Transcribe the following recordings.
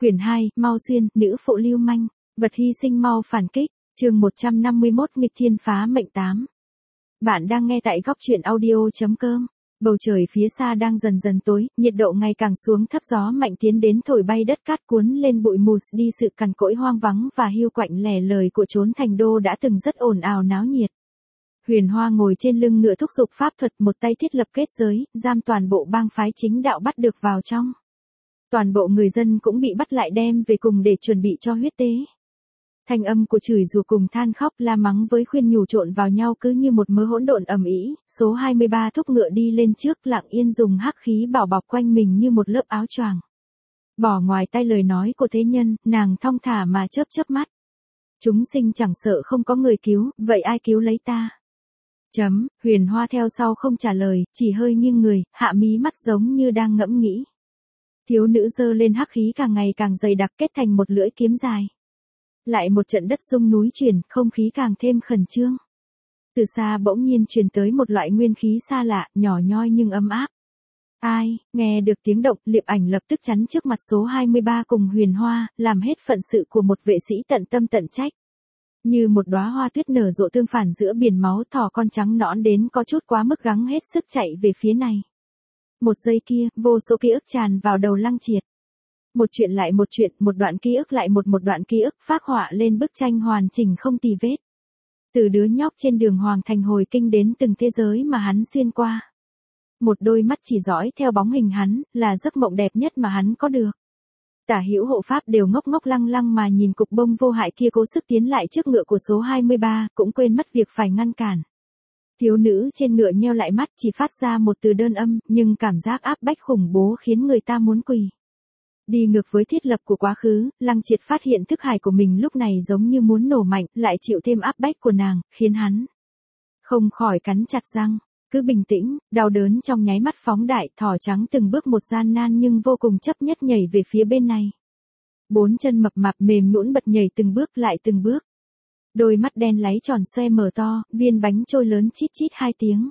Quyển 2, Mau Xuyên, nữ phụ lưu manh, vật hy sinh mau phản kích, chương 151 nghịch thiên phá mệnh 8. Bạn đang nghe tại góc truyện audio.com. Bầu trời phía xa đang dần dần tối, nhiệt độ ngày càng xuống thấp, gió mạnh tiến đến thổi bay đất cát cuốn lên bụi mù đi sự cằn cỗi hoang vắng và hiu quạnh lẻ lời của chốn thành đô đã từng rất ồn ào náo nhiệt. Huyền Hoa ngồi trên lưng ngựa thúc giục pháp thuật, một tay thiết lập kết giới, giam toàn bộ bang phái chính đạo bắt được vào trong. Toàn bộ người dân cũng bị bắt lại đem về cùng để chuẩn bị cho huyết tế. Thanh âm của chửi rủa cùng than khóc la mắng với khuyên nhủ trộn vào nhau cứ như một mớ hỗn độn ầm ĩ. Số 23 thúc ngựa đi lên trước, lặng yên dùng hắc khí bảo bọc quanh mình như một lớp áo choàng. Bỏ ngoài tai lời nói của thế nhân, nàng thong thả mà chớp chớp mắt. Chúng sinh chẳng sợ không có người cứu, vậy ai cứu lấy ta? Huyền Hoa theo sau không trả lời, chỉ hơi nghiêng người, hạ mí mắt giống như đang ngẫm nghĩ. Thiếu nữ giơ lên hắc khí càng ngày càng dày đặc kết thành một lưỡi kiếm dài. Lại một trận đất rung núi chuyển, không khí càng thêm khẩn trương. Từ xa bỗng nhiên truyền tới một loại nguyên khí xa lạ, nhỏ nhoi nhưng ấm áp. Ai, nghe được tiếng động, Liệp Ảnh lập tức chắn trước mặt số 23 cùng Huyền Hoa, làm hết phận sự của một vệ sĩ tận tâm tận trách. Như một đóa hoa tuyết nở rộ tương phản giữa biển máu, thỏ con trắng nõn đến có chút quá mức gắng hết sức chạy về phía này. Một giây kia, vô số ký ức tràn vào đầu Lăng Triệt. Một chuyện lại một chuyện, một đoạn ký ức lại một đoạn ký ức, phác họa lên bức tranh hoàn chỉnh không tì vết. Từ đứa nhóc trên đường Hoàng Thành hồi kinh đến từng thế giới mà hắn xuyên qua. Một đôi mắt chỉ dõi theo bóng hình hắn, là giấc mộng đẹp nhất mà hắn có được. Tả hữu hộ pháp đều ngốc ngốc lăng lăng mà nhìn cục bông vô hại kia cố sức tiến lại trước ngựa của số 23, cũng quên mất việc phải ngăn cản. Thiếu nữ trên ngựa nheo lại mắt, chỉ phát ra một từ đơn âm, nhưng cảm giác áp bách khủng bố khiến người ta muốn quỳ. Đi ngược với thiết lập của quá khứ, Lăng Triệt phát hiện thức hải của mình lúc này giống như muốn nổ mạnh, lại chịu thêm áp bách của nàng, khiến hắn không khỏi cắn chặt răng. Cứ bình tĩnh, đau đớn trong nháy mắt phóng đại, thỏ trắng từng bước một gian nan nhưng vô cùng chấp nhất nhảy về phía bên này. Bốn chân mập mạp mềm nhũn bật nhảy từng bước lại từng bước. Đôi mắt đen láy tròn xoe mở to, viên bánh trôi lớn chít chít 2 tiếng.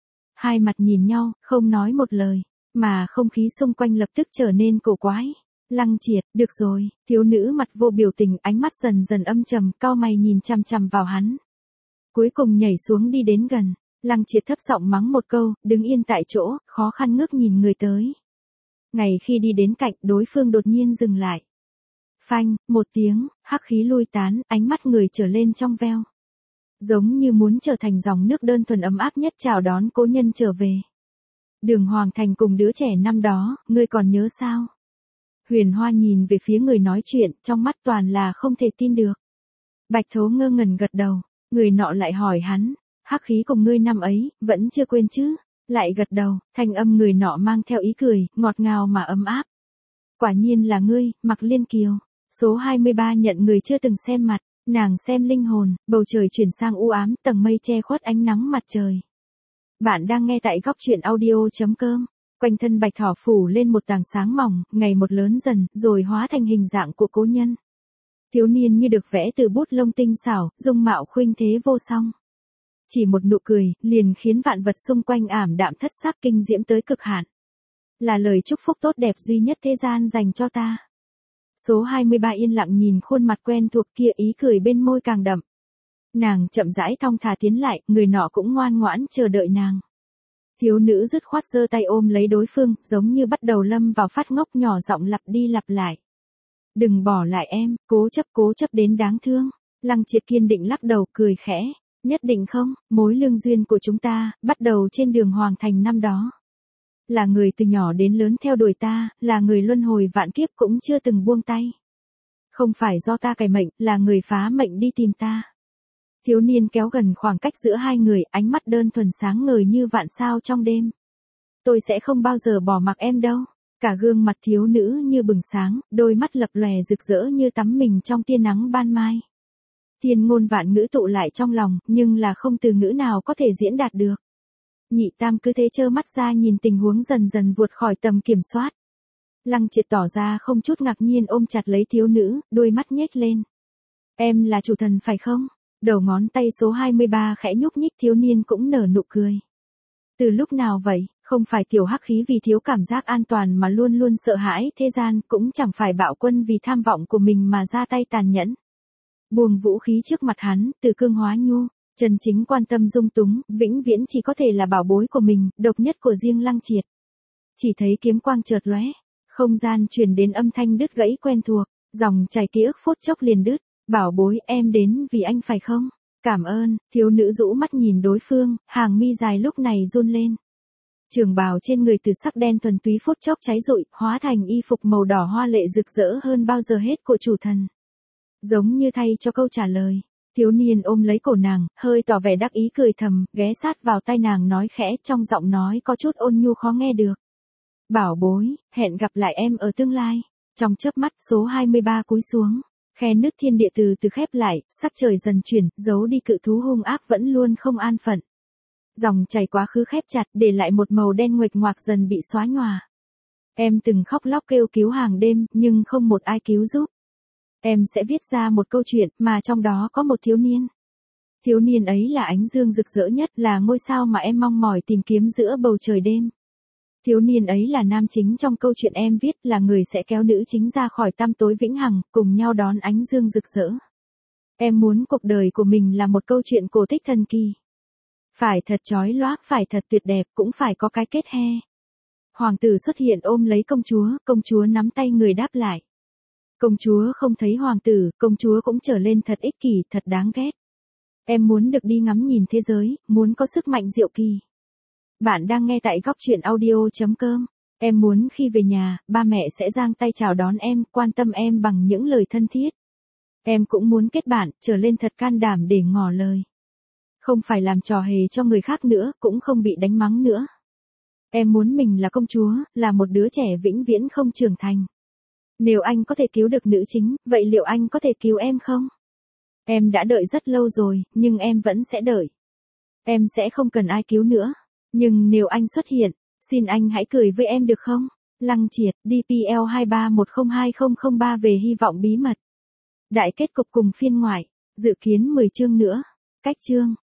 Hai mặt nhìn nhau, không nói một lời, mà không khí xung quanh lập tức trở nên cổ quái. Lăng Triệt, được rồi, thiếu nữ mặt vô biểu tình, ánh mắt dần dần âm trầm, cau mày nhìn chằm chằm vào hắn. Cuối cùng nhảy xuống đi đến gần. Lăng Triệt thấp giọng mắng một câu, đứng yên tại chỗ, khó khăn ngước nhìn người tới. Ngày khi đi đến cạnh, đối phương đột nhiên dừng lại. Phanh, một tiếng, hắc khí lui tán, ánh mắt người trở lên trong veo. Giống như muốn trở thành dòng nước đơn thuần ấm áp nhất chào đón cố nhân trở về. Đường Hoàng Thành cùng đứa trẻ năm đó, ngươi còn nhớ sao? Huyền Hoa nhìn về phía người nói chuyện, trong mắt toàn là không thể tin được. Bạch Thố ngơ ngẩn gật đầu, người nọ lại hỏi hắn. Hắc khí cùng ngươi năm ấy, vẫn chưa quên chứ? Lại gật đầu, thanh âm người nọ mang theo ý cười, ngọt ngào mà ấm áp. Quả nhiên là ngươi, Mạc Liên Kiều. Số 23 nhận người chưa từng xem mặt, nàng xem linh hồn, bầu trời chuyển sang u ám, tầng mây che khuất ánh nắng mặt trời. Bạn đang nghe tại góc truyện audio.com. Quanh thân bạch thỏ phủ lên một tầng sáng mỏng, ngày một lớn dần, rồi hóa thành hình dạng của cố nhân. Thiếu niên như được vẽ từ bút lông tinh xảo, dung mạo khuynh thế vô song. Chỉ một nụ cười, liền khiến vạn vật xung quanh ảm đạm thất sắc kinh diễm tới cực hạn. Là lời chúc phúc tốt đẹp duy nhất thế gian dành cho ta. Số 23 yên lặng nhìn khuôn mặt quen thuộc kia, ý cười bên môi càng đậm. Nàng chậm rãi thong thả tiến lại, người nọ cũng ngoan ngoãn chờ đợi nàng. Thiếu nữ dứt khoát giơ tay ôm lấy đối phương, giống như bắt đầu lâm vào phát ngốc, nhỏ giọng lặp đi lặp lại. Đừng bỏ lại em, cố chấp đến đáng thương. Lăng Triệt kiên định lắc đầu, cười khẽ. Nhất định không, mối lương duyên của chúng ta, bắt đầu trên đường Hoàng Thành năm đó. Là người từ nhỏ đến lớn theo đuổi ta, là người luân hồi vạn kiếp cũng chưa từng buông tay. Không phải do ta cài mệnh, là người phá mệnh đi tìm ta. Thiếu niên kéo gần khoảng cách giữa hai người, ánh mắt đơn thuần sáng ngời như vạn sao trong đêm. Tôi sẽ không bao giờ bỏ mặc em đâu. Cả gương mặt thiếu nữ như bừng sáng, đôi mắt lập lòe rực rỡ như tắm mình trong tia nắng ban mai. Thiên ngôn vạn ngữ tụ lại trong lòng, nhưng là không từ ngữ nào có thể diễn đạt được. Nhị tam cứ thế trơ mắt ra nhìn tình huống dần dần vụt khỏi tầm kiểm soát. Lăng Triệt tỏ ra không chút ngạc nhiên ôm chặt lấy thiếu nữ, đôi mắt nhếch lên. Em là chủ thần phải không? Đầu ngón tay số 23 khẽ nhúc nhích, thiếu niên cũng nở nụ cười. Từ lúc nào vậy, Không phải tiểu hắc khí vì thiếu cảm giác an toàn mà luôn luôn sợ hãi thế gian, cũng chẳng phải bạo quân vì tham vọng của mình mà ra tay tàn nhẫn. Buông vũ khí trước mặt hắn, từ cương hóa nhu, chân chính quan tâm dung túng, vĩnh viễn chỉ có thể là bảo bối của mình, độc nhất của riêng Lăng Triệt. Chỉ thấy kiếm quang chợt lóe, không gian truyền đến âm thanh đứt gãy quen thuộc, dòng chảy ký ức phút chốc liền đứt. Bảo bối, em đến vì anh phải không? Cảm ơn. Thiếu nữ rũ mắt nhìn đối phương, hàng mi dài lúc này run lên. Trường bào trên người từ sắc đen thuần túy phút chốc cháy rụi, hóa thành y phục màu đỏ hoa lệ rực rỡ hơn bao giờ hết của chủ thần. Giống như thay cho câu trả lời, thiếu niên ôm lấy cổ nàng, hơi tỏ vẻ đắc ý cười thầm, ghé sát vào tai nàng nói khẽ, trong giọng nói có chút ôn nhu khó nghe được. Bảo bối, hẹn gặp lại em ở tương lai. Trong chớp mắt số 23 cúi xuống, khe nứt thiên địa từ từ khép lại, sắc trời dần chuyển, giấu đi cự thú hung ác vẫn luôn không an phận. Dòng chảy quá khứ khép chặt, để lại một màu đen nguệch ngoạc dần bị xóa nhòa. Em từng khóc lóc kêu cứu hàng đêm, nhưng không một ai cứu giúp. Em sẽ viết ra một câu chuyện mà trong đó có một thiếu niên. Thiếu niên ấy là ánh dương rực rỡ nhất, là ngôi sao mà em mong mỏi tìm kiếm giữa bầu trời đêm. Thiếu niên ấy là nam chính trong câu chuyện em viết, là người sẽ kéo nữ chính ra khỏi tăm tối vĩnh hằng, cùng nhau đón ánh dương rực rỡ. Em muốn cuộc đời của mình là một câu chuyện cổ tích thần kỳ. Phải thật chói lóa, phải thật tuyệt đẹp, cũng phải có cái kết he. Hoàng tử xuất hiện ôm lấy công chúa nắm tay người đáp lại. Công chúa không thấy hoàng tử, công chúa cũng trở lên thật ích kỷ, thật đáng ghét. Em muốn được đi ngắm nhìn thế giới, muốn có sức mạnh diệu kỳ. Bạn đang nghe tại góc truyện audio.com. Em muốn khi về nhà, ba mẹ sẽ giang tay chào đón em, quan tâm em bằng những lời thân thiết. Em cũng muốn kết bạn, trở lên thật can đảm để ngỏ lời. Không phải làm trò hề cho người khác nữa, cũng không bị đánh mắng nữa. Em muốn mình là công chúa, là một đứa trẻ vĩnh viễn không trưởng thành. Nếu anh có thể cứu được nữ chính, vậy liệu anh có thể cứu em không? Em đã đợi rất lâu rồi, nhưng em vẫn sẽ đợi. Em sẽ không cần ai cứu nữa. Nhưng nếu anh xuất hiện, xin anh hãy cười với em được không? Lăng Triệt, DPL 23102003 về hy vọng bí mật. Đại kết cục cùng phiên ngoại, dự kiến 10 chương nữa. Cách chương